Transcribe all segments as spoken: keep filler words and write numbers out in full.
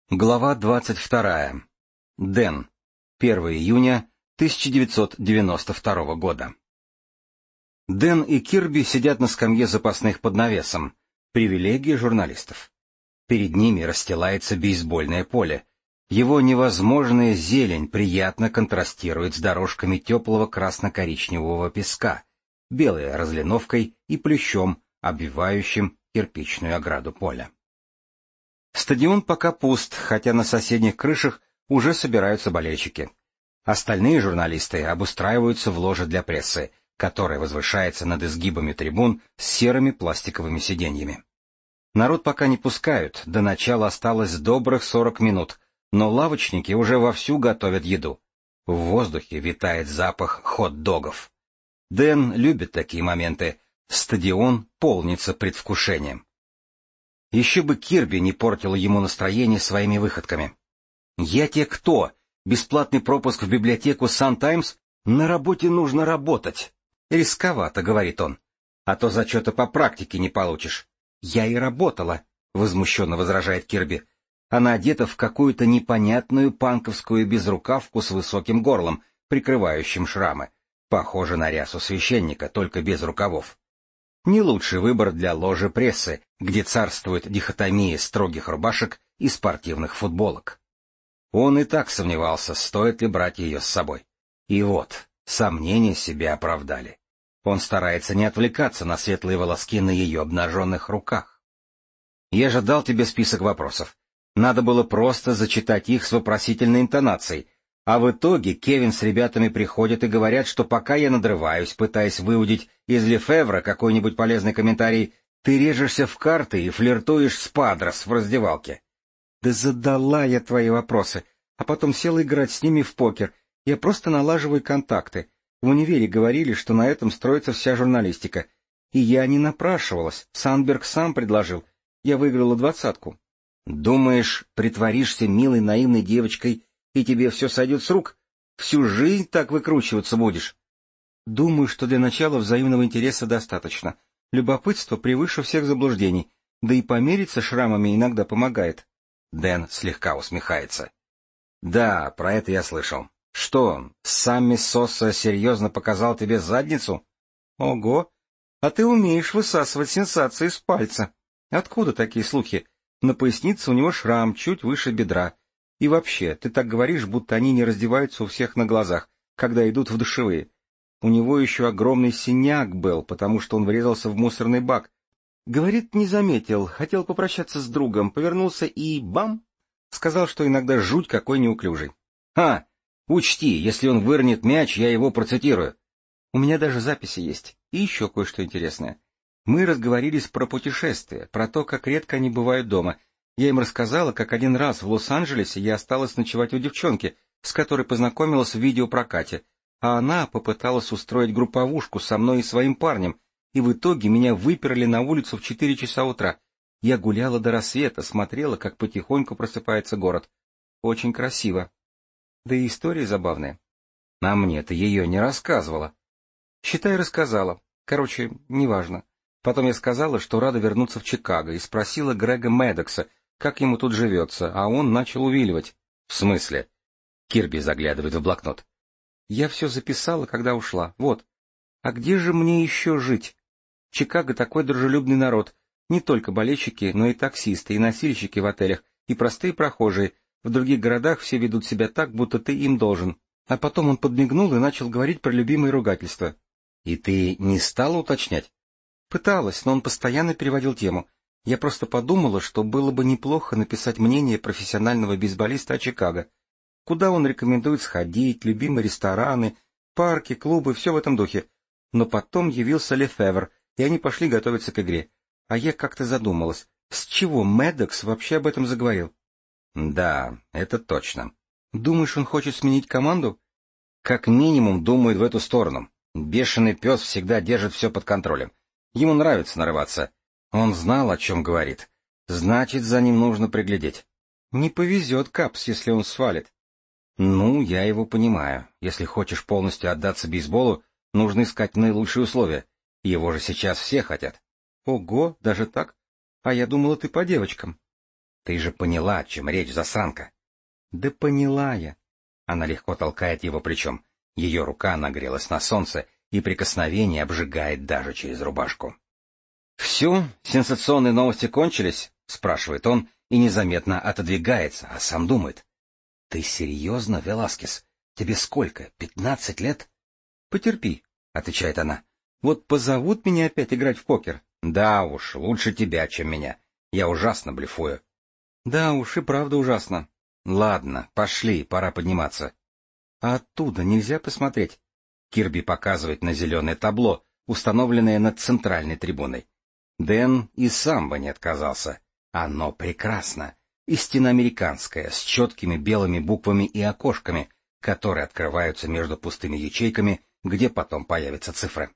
Глава двадцать вторая. Дэн. первое июня тысяча девятьсот девяносто второго года. Дэн и Кирби сидят на скамье запасных под навесом. Привилегия журналистов. Перед ними расстилается бейсбольное поле. Его невозможная зелень приятно контрастирует с дорожками теплого красно-коричневого песка, белой разлиновкой и плющом, обвивающим кирпичную ограду поля. Стадион пока пуст, хотя на соседних крышах уже собираются болельщики. Остальные журналисты обустраиваются в ложе для прессы, которая возвышается над изгибами трибун с серыми пластиковыми сиденьями. Народ пока не пускают, до начала осталось добрых сорок минут, но лавочники уже вовсю готовят еду. В воздухе витает запах хот-догов. Дэн любит такие моменты. Стадион полнится предвкушением. Еще бы Кирби не портила ему настроение своими выходками. «Я те кто? Бесплатный пропуск в библиотеку Сан-Таймс? На работе нужно работать!» «Рисковато», — говорит он. «А то зачета по практике не получишь». «Я и работала», — возмущенно возражает Кирби. Она одета в какую-то непонятную панковскую безрукавку с высоким горлом, прикрывающим шрамы. Похоже на рясу священника, только без рукавов. Не лучший выбор для ложи прессы, где царствует дихотомия строгих рубашек и спортивных футболок. Он и так сомневался, стоит ли брать ее с собой. И вот, сомнения себя оправдали. Он старается не отвлекаться на светлые волоски на ее обнаженных руках. «Я же дал тебе список вопросов. Надо было просто зачитать их с вопросительной интонацией. А в итоге Кевин с ребятами приходят и говорят, что пока я надрываюсь, пытаясь выудить из Лефевра какой-нибудь полезный комментарий, ты режешься в карты и флиртуешь с Падрос в раздевалке». «Да задала я твои вопросы, а потом села играть с ними в покер. Я просто налаживаю контакты. В универе говорили, что на этом строится вся журналистика. И я не напрашивалась, Сандберг сам предложил. Я выиграла двадцатку». «Думаешь, притворишься милой наивной девочкой, и тебе все сойдет с рук? Всю жизнь так выкручиваться будешь?» «Думаю, что для начала взаимного интереса достаточно. Любопытство превыше всех заблуждений, да и помериться шрамами иногда помогает». Дэн слегка усмехается. «Да, про это я слышал. Что, Самми Соса серьезно показал тебе задницу?» «Ого! А ты умеешь высасывать сенсации с пальца. Откуда такие слухи? На пояснице у него шрам чуть выше бедра. И вообще, ты так говоришь, будто они не раздеваются у всех на глазах, когда идут в душевые. У него еще огромный синяк был, потому что он врезался в мусорный бак. Говорит, не заметил, хотел попрощаться с другом, повернулся и бам! Сказал, что иногда жуть какой неуклюжий. «Ха! Учти, если он вырнет мяч, я его процитирую». У меня даже записи есть. И еще кое-что интересное. Мы разговорились про путешествия, про то, как редко они бывают дома. Я им рассказала, как один раз в Лос-Анджелесе я осталась ночевать у девчонки, с которой познакомилась в видеопрокате, а она попыталась устроить групповушку со мной и своим парнем, и в итоге меня выперли на улицу в четыре часа утра. Я гуляла до рассвета, смотрела, как потихоньку просыпается город. Очень красиво. Да и история забавная. А мне ты ее не рассказывала. Считай, рассказала. Короче, неважно. Потом я сказала, что рада вернуться в Чикаго, и спросила Грега Медокса, как ему тут живется, а он начал увиливать. — В смысле? Кирби заглядывает в блокнот. — Я все записала, когда ушла. Вот. А где же мне еще жить? Чикаго такой дружелюбный народ. Не только болельщики, но и таксисты, и носильщики в отелях, и простые прохожие. В других городах все ведут себя так, будто ты им должен. А потом он подмигнул и начал говорить про любимые ругательства. — И ты не стала уточнять? — Пыталась, но он постоянно переводил тему. Я просто подумала, что было бы неплохо написать мнение профессионального бейсболиста о Чикаго. Куда он рекомендует сходить, любимые рестораны, парки, клубы, все в этом духе. Но потом явился Лефевр, и они пошли готовиться к игре. А я как-то задумалась, с чего Медокс вообще об этом заговорил? — Да, это точно. — Думаешь, он хочет сменить команду? — Как минимум думает в эту сторону. Бешеный пес всегда держит все под контролем. Ему нравится нарываться. Он знал, о чем говорит. Значит, за ним нужно приглядеть. Не повезет Капс, если он свалит. Ну, я его понимаю. Если хочешь полностью отдаться бейсболу, нужно искать наилучшие условия. Его же сейчас все хотят. Ого, даже так? А я думала, ты по девочкам. Ты же поняла, о чем речь, засранка. Да поняла я. Она легко толкает его плечом. Ее рука нагрелась на солнце, и прикосновение обжигает даже через рубашку. «Все, сенсационные новости кончились?» — спрашивает он и незаметно отодвигается, а сам думает. «Ты серьезно, Веласкес? Тебе сколько, пятнадцать лет?» «Потерпи», — отвечает она. «Вот позовут меня опять играть в покер». «Да уж, лучше тебя, чем меня. Я ужасно блефую». «Да уж, и правда ужасно». «Ладно, пошли, пора подниматься». «А оттуда нельзя посмотреть?» Кирби показывает на зеленое табло, установленное над центральной трибуной. Дэн и сам бы не отказался. Оно прекрасно. Истинно американское, с четкими белыми буквами и окошками, которые открываются между пустыми ячейками, где потом появятся цифры.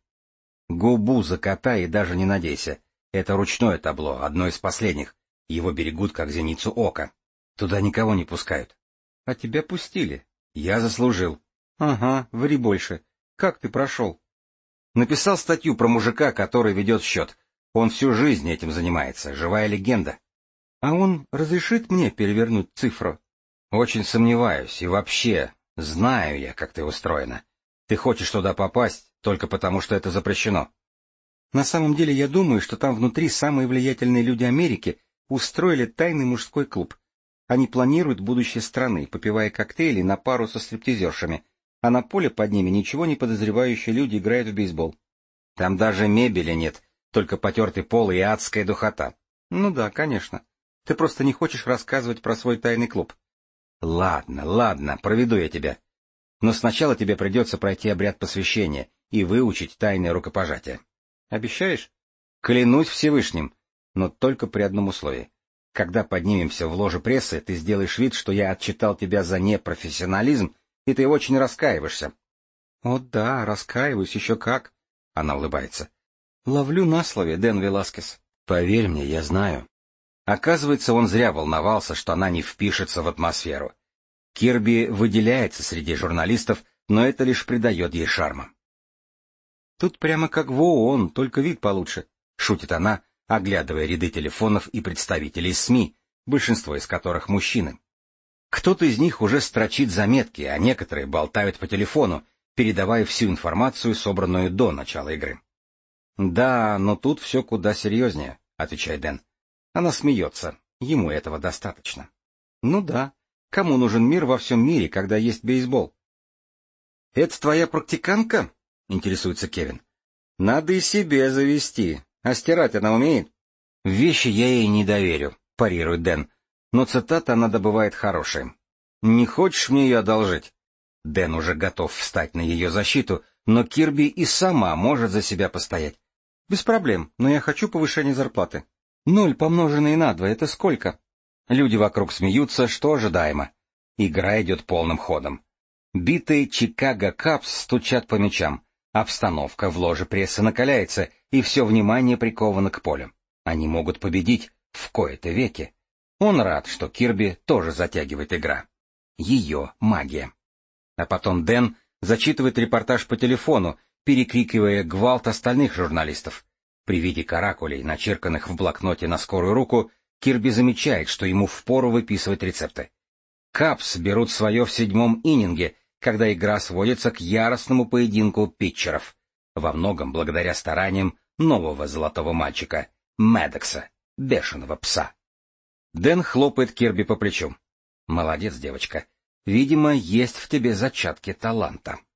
Губу закатай и даже не надейся. Это ручное табло, одно из последних. Его берегут как зеницу ока. Туда никого не пускают. А тебя пустили. Я заслужил. Ага, ври больше. Как ты прошел? Написал статью про мужика, который ведет счет. Он всю жизнь этим занимается, живая легенда. А он разрешит мне перевернуть цифру? Очень сомневаюсь, и вообще, знаю я, как ты устроена. Ты хочешь туда попасть только потому, что это запрещено. На самом деле я думаю, что там внутри самые влиятельные люди Америки устроили тайный мужской клуб. Они планируют будущее страны, попивая коктейли на пару со стриптизершами, а на поле под ними ничего не подозревающие люди играют в бейсбол. Там даже мебели нет, только потертый пол и адская духота. Ну да, конечно. Ты просто не хочешь рассказывать про свой тайный клуб. Ладно, ладно, проведу я тебя. Но сначала тебе придется пройти обряд посвящения и выучить тайное рукопожатие. Обещаешь? Клянусь Всевышним, но только при одном условии. Когда поднимемся в ложе прессы, ты сделаешь вид, что я отчитал тебя за непрофессионализм, и ты очень раскаиваешься. — О да, раскаиваюсь, еще как. Она улыбается. — Ловлю на слове, Дэн Веласкес. Поверь мне, я знаю. Оказывается, он зря волновался, что она не впишется в атмосферу. Кирби выделяется среди журналистов, но это лишь придает ей шарма. «Тут прямо как в ООН, только вид получше», — шутит она, оглядывая ряды телефонов и представителей СМИ, большинство из которых мужчины. Кто-то из них уже строчит заметки, а некоторые болтают по телефону, передавая всю информацию, собранную до начала игры. «Да, но тут все куда серьезнее», — отвечает Дэн. Она смеется, ему этого достаточно. «Ну да, кому нужен мир во всем мире, когда есть бейсбол?» «Это твоя практиканка?» — интересуется Кевин. «Надо и себе завести. А стирать она умеет?» «Вещи я ей не доверю», — парирует Дэн. Но цитаты она добывает хорошие. «Не хочешь мне ее одолжить?» Дэн уже готов встать на ее защиту, но Кирби и сама может за себя постоять. «Без проблем, но я хочу повышения зарплаты». «Ноль, помноженное на два, это сколько?» Люди вокруг смеются, что ожидаемо. Игра идет полным ходом. Битые Чикаго Капс стучат по мячам. Обстановка в ложе прессы накаляется, и все внимание приковано к полю. Они могут победить в кои-то веки. Он рад, что Кирби тоже затягивает игра. Ее магия. А потом Дэн зачитывает репортаж по телефону, перекрикивая гвалт остальных журналистов. При виде каракулей, начерканных в блокноте на скорую руку, Кирби замечает, что ему впору выписывать рецепты. Капс берут свое в седьмом иннинге, когда игра сводится к яростному поединку питчеров, во многом благодаря стараниям нового золотого мальчика, Мэддокса, бешеного пса. Дэн хлопает Кирби по плечу. «Молодец, девочка. Видимо, есть в тебе зачатки таланта».